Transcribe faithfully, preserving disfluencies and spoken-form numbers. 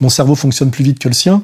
mon cerveau fonctionne plus vite que le sien.